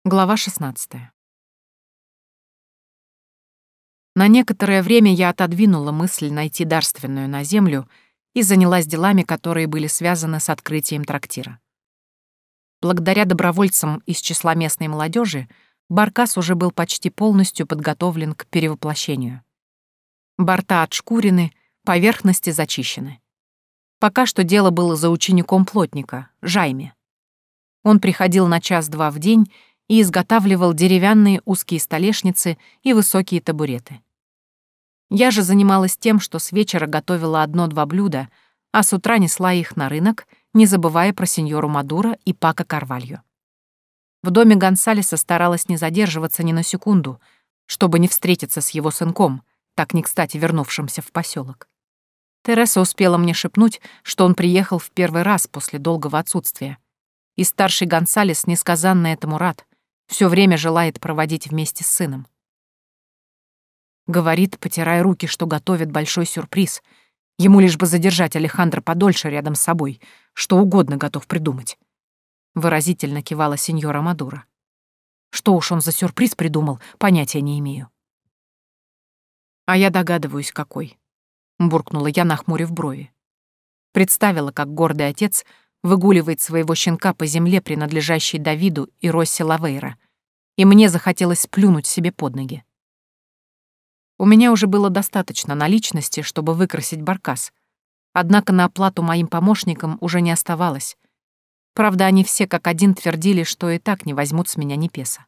Глава 16. На некоторое время я отодвинула мысль найти дарственную на землю и занялась делами, которые были связаны с открытием трактира. Благодаря добровольцам из числа местной молодежи баркас уже был почти полностью подготовлен к перевоплощению. Борта отшкурены, поверхности зачищены. Пока что дело было за учеником плотника, Жайме. Он приходил на час-два в день и изготавливал деревянные узкие столешницы и высокие табуреты. Я же занималась тем, что с вечера готовила одно-два блюда, а с утра несла их на рынок, не забывая про сеньору Мадуро и Пако Карвальо. В доме Гонсалеса старалась не задерживаться ни на секунду, чтобы не встретиться с его сынком, так не кстати вернувшимся в поселок. Тереса успела мне шепнуть, что он приехал в первый раз после долгого отсутствия, и старший Гонсалес несказанно этому рад, все время желает проводить вместе с сыном. Говорит, потирая руки, что готовит большой сюрприз. Ему лишь бы задержать Алехандро подольше рядом с собой, что угодно готов придумать. Выразительно кивала сеньора Мадуро. Что уж он за сюрприз придумал, понятия не имею. А я догадываюсь, какой. Буркнула я, нахмурив брови. Представила, как гордый отец выгуливает своего щенка по земле, принадлежащей Давиду и Росси Лавейра, и мне захотелось сплюнуть себе под ноги. У меня уже было достаточно наличности, чтобы выкрасить баркас, однако на оплату моим помощникам уже не оставалось. Правда, они все как один твердили, что и так не возьмут с меня ни песо.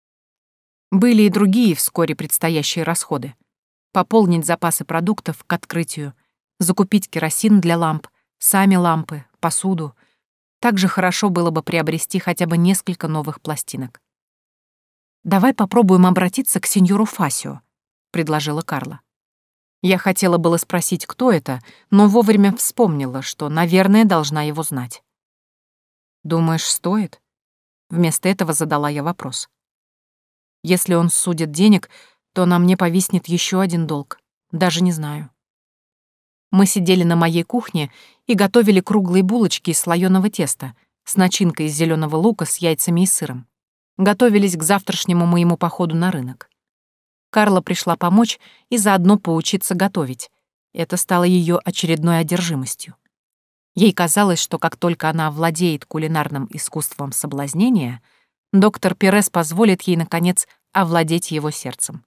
Были и другие вскоре предстоящие расходы. Пополнить запасы продуктов к открытию, закупить керосин для ламп, сами лампы, посуду. Также хорошо было бы приобрести хотя бы несколько новых пластинок. «Давай попробуем обратиться к сеньору Фасио», — предложила Карла. Я хотела было спросить, кто это, но вовремя вспомнила, что, наверное, должна его знать. «Думаешь, стоит?» Вместо этого задала я вопрос. «Если он судит денег, то на мне повиснет еще один долг. Даже не знаю». Мы сидели на моей кухне и готовили круглые булочки из слоёного теста с начинкой из зеленого лука с яйцами и сыром. Готовились к завтрашнему моему походу на рынок. Карла пришла помочь и заодно поучиться готовить. Это стало ее очередной одержимостью. Ей казалось, что как только она овладеет кулинарным искусством соблазнения, доктор Перес позволит ей, наконец, овладеть его сердцем.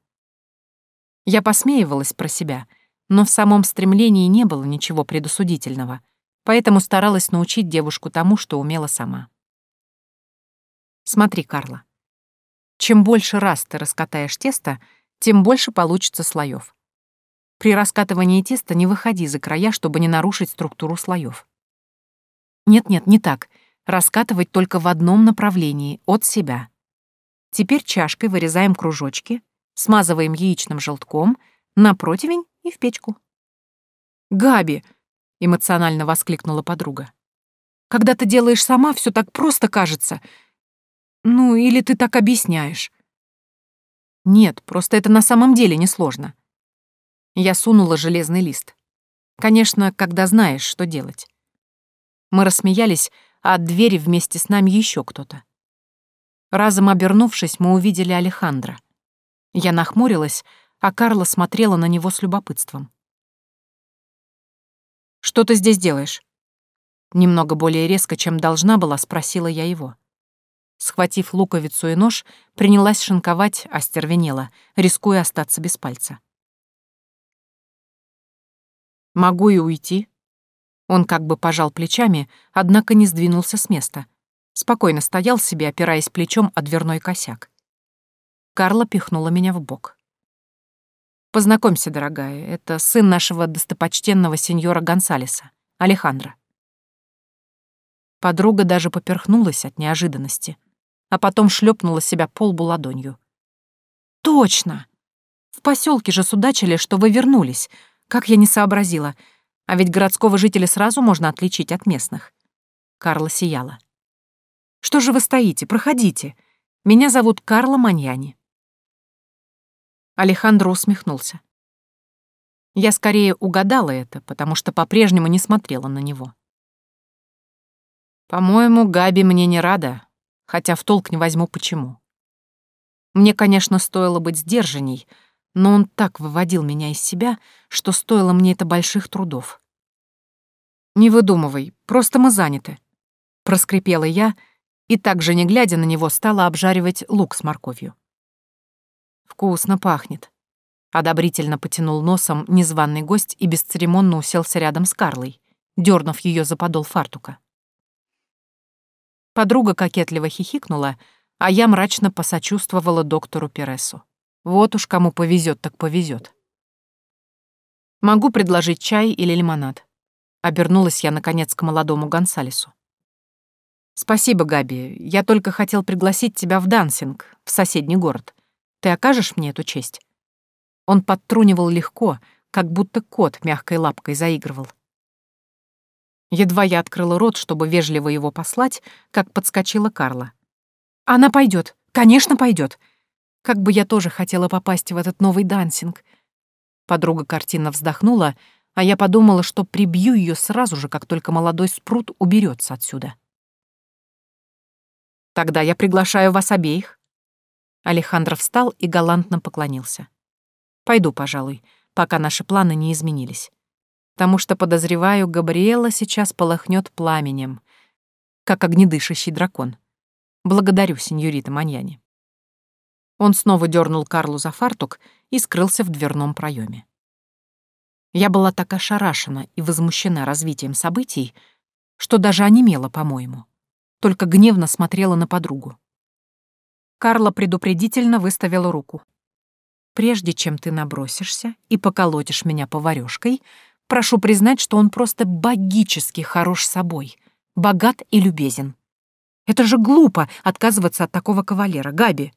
Я посмеивалась про себя, но в самом стремлении не было ничего предосудительного, поэтому старалась научить девушку тому, что умела сама. Смотри, Карла, чем больше раз ты раскатаешь тесто, тем больше получится слоев. При раскатывании теста не выходи за края, чтобы не нарушить структуру слоев. Нет, не так. Раскатывать только в одном направлении, от себя. Теперь чашкой вырезаем кружочки, смазываем яичным желтком, на противень и в печку. «Габи!» — эмоционально воскликнула подруга. «Когда ты делаешь сама, все так просто кажется. Ну, или ты так объясняешь?» «Нет, просто это на самом деле несложно». Я сунула железный лист. Конечно, когда знаешь, что делать. Мы рассмеялись, а от двери вместе с нами еще кто-то. Разом обернувшись, мы увидели Алехандро. Я нахмурилась, а Карла смотрела на него с любопытством. «Что ты здесь делаешь?» Немного более резко, чем должна была, спросила я его. Схватив луковицу и нож, принялась шинковать, остервенела, рискуя остаться без пальца. «Могу и уйти». Он как бы пожал плечами, однако не сдвинулся с места. Спокойно стоял себе, опираясь плечом о дверной косяк. Карла пихнула меня в бок. «Познакомься, дорогая, это сын нашего достопочтенного сеньора Гонсалеса, Алехандро». Подруга даже поперхнулась от неожиданности, а потом шлепнула себя по лбу ладонью. «Точно! В поселке же судачили, что вы вернулись. Как я не сообразила. А ведь городского жителя сразу можно отличить от местных». Карла сияла. «Что же вы стоите? Проходите. Меня зовут Карла Маньяни». Алехандро усмехнулся. Я скорее угадала это, потому что по-прежнему не смотрела на него. «По-моему, Габи мне не рада, хотя в толк не возьму почему». Мне, конечно, стоило быть сдержанней, но он так выводил меня из себя, что стоило мне это больших трудов. «Не выдумывай, просто мы заняты», — проскрипела я и, также не глядя на него, стала обжаривать лук с морковью. «Вкусно пахнет», — одобрительно потянул носом незваный гость и бесцеремонно уселся рядом с Карлой, дернув ее за подол фартука. Подруга кокетливо хихикнула, а я мрачно посочувствовала доктору Пересу. Вот уж кому повезет, так повезет. «Могу предложить чай или лимонад?» Обернулась я, наконец, к молодому Гонсалесу. «Спасибо, Габи. Я только хотел пригласить тебя в дансинг, в соседний город. Ты окажешь мне эту честь?» Он подтрунивал легко, как будто кот мягкой лапкой заигрывал. Едва я открыла рот, чтобы вежливо его послать, как подскочила Карла. «Она пойдет, конечно, пойдет. Как бы я тоже хотела попасть в этот новый дансинг». Подруга картинно вздохнула, а я подумала, что прибью ее сразу же, как только молодой спрут уберется отсюда. «Тогда я приглашаю вас обеих». Алехандро встал и галантно поклонился. «Пойду, пожалуй, пока наши планы не изменились. Потому что, подозреваю, Габриэла сейчас полыхнет пламенем, как огнедышащий дракон. Благодарю, сеньорита Маньяни». Он снова дернул Карлу за фартук и скрылся в дверном проеме. Я была так ошарашена и возмущена развитием событий, что даже онемела, по-моему, только гневно смотрела на подругу. Карла предупредительно выставила руку. «Прежде чем ты набросишься и поколотишь меня поварёшкой, прошу признать, что он просто богически хорош собой, богат и любезен. Это же глупо отказываться от такого кавалера, Габи».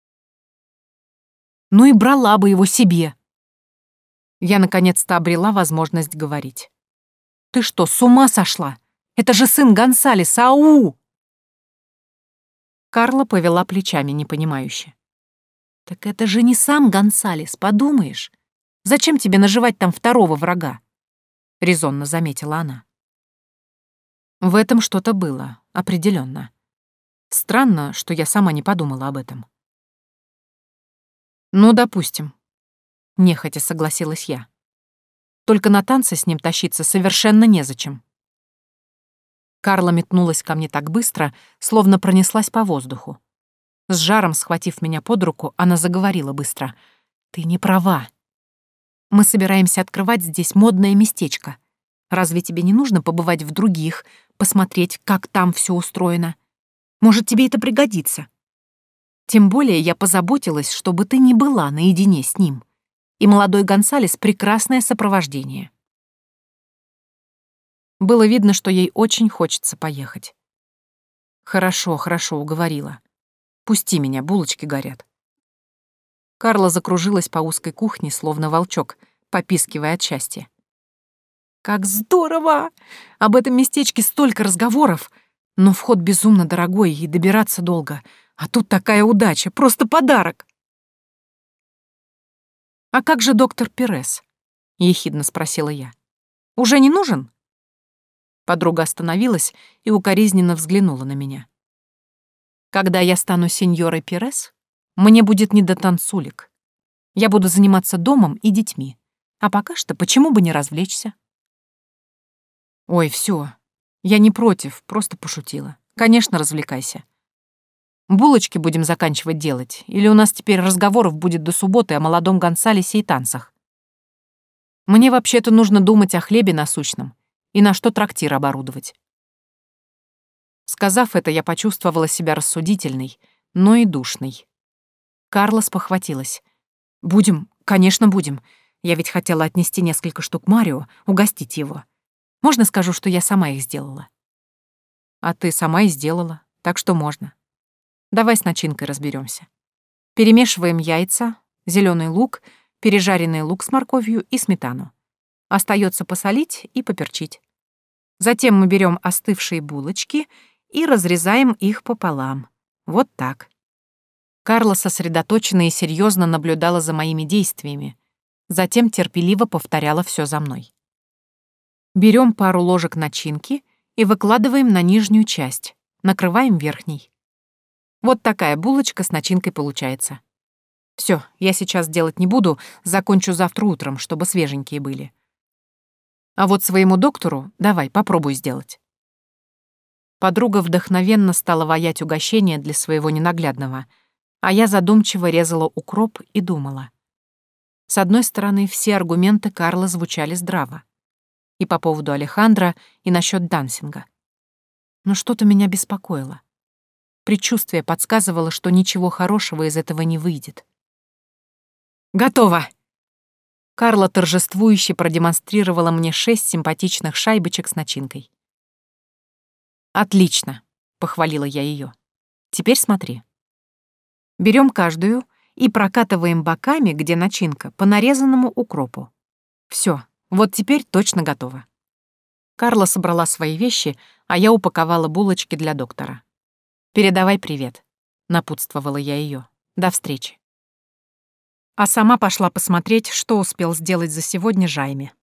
«Ну и брала бы его себе». Я наконец-то обрела возможность говорить. «Ты что, с ума сошла? Это же сын Гонсалеса, ау!» Карла повела плечами непонимающе. «Так это же не сам Гонсалес, подумаешь. Зачем тебе наживать там второго врага?» — резонно заметила она. В этом что-то было, определенно. Странно, что я сама не подумала об этом. «Ну, допустим», — нехотя согласилась я. «Только на танцы с ним тащиться совершенно незачем». Карла метнулась ко мне так быстро, словно пронеслась по воздуху. С жаром схватив меня под руку, она заговорила быстро. «Ты не права. Мы собираемся открывать здесь модное местечко. Разве тебе не нужно побывать в других, посмотреть, как там все устроено? Может, тебе это пригодится? Тем более я позаботилась, чтобы ты не была наедине с ним. И молодой Гонсалес — прекрасное сопровождение». Было видно, что ей очень хочется поехать. «Хорошо, хорошо, уговорила. Пусти меня, булочки горят». Карла закружилась по узкой кухне, словно волчок, попискивая от счастья. «Как здорово! Об этом местечке столько разговоров, но вход безумно дорогой и добираться долго. А тут такая удача, просто подарок!» «А как же доктор Перес?» — ехидно спросила я. «Уже не нужен?» Подруга остановилась и укоризненно взглянула на меня. «Когда я стану сеньорой Перес, мне будет не до танцулек. Я буду заниматься домом и детьми. А пока что почему бы не развлечься?» «Ой, все. Я не против, просто пошутила. Конечно, развлекайся. Булочки будем заканчивать делать, или у нас теперь разговоров будет до субботы о молодом Гонсалесе и танцах? Мне вообще-то нужно думать о хлебе насущном и на что трактир оборудовать». Сказав это, я почувствовала себя рассудительной, но и душной. Карла спохватилась. «Будем, конечно, будем. Я ведь хотела отнести несколько штук Марио, угостить его. Можно скажу, что я сама их сделала?» «А ты сама и сделала, так что можно. Давай с начинкой разберемся. Перемешиваем яйца, зеленый лук, пережаренный лук с морковью и сметану. Остается посолить и поперчить. Затем мы берем остывшие булочки и разрезаем их пополам. Вот так». Карла сосредоточенно и серьезно наблюдала за моими действиями, затем терпеливо повторяла все за мной. Берем пару ложек начинки и выкладываем на нижнюю часть, накрываем верхней. Вот такая булочка с начинкой получается. Все, я сейчас делать не буду, закончу завтра утром, чтобы свеженькие были. А вот своему доктору давай, попробуй сделать». Подруга вдохновенно стала ваять угощение для своего ненаглядного, а я задумчиво резала укроп и думала. С одной стороны, все аргументы Карла звучали здраво. И по поводу Алехандро, и насчет дансинга. Но что-то меня беспокоило. Предчувствие подсказывало, что ничего хорошего из этого не выйдет. «Готово!» Карла торжествующе продемонстрировала мне 6 симпатичных шайбочек с начинкой. «Отлично!» — похвалила я ее. «Теперь смотри. Берем каждую и прокатываем боками, где начинка, по нарезанному укропу. Все, вот теперь точно готово». Карла собрала свои вещи, а я упаковала булочки для доктора. «Передавай привет», — напутствовала я ее. «До встречи». А сама пошла посмотреть, что успел сделать за сегодня Жайме.